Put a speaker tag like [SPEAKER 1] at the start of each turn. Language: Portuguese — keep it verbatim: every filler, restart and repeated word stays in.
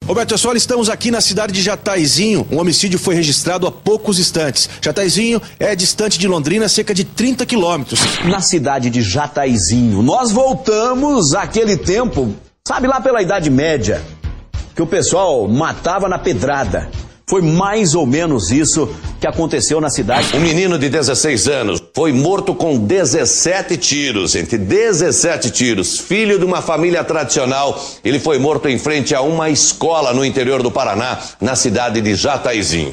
[SPEAKER 1] Roberto Sola, estamos aqui na cidade de Jataizinho. Um homicídio foi registrado há poucos instantes. Jataizinho é distante de Londrina cerca de trinta quilômetros.
[SPEAKER 2] Na cidade de Jataizinho, nós voltamos àquele tempo, sabe, lá pela Idade Média, que o pessoal matava na pedrada. Foi mais ou menos isso que aconteceu na cidade.
[SPEAKER 3] Um menino de dezesseis anos foi morto com dezessete tiros, entre dezessete tiros. Filho de uma família tradicional, ele foi morto em frente a uma escola no interior do Paraná, na cidade de Jataizinho.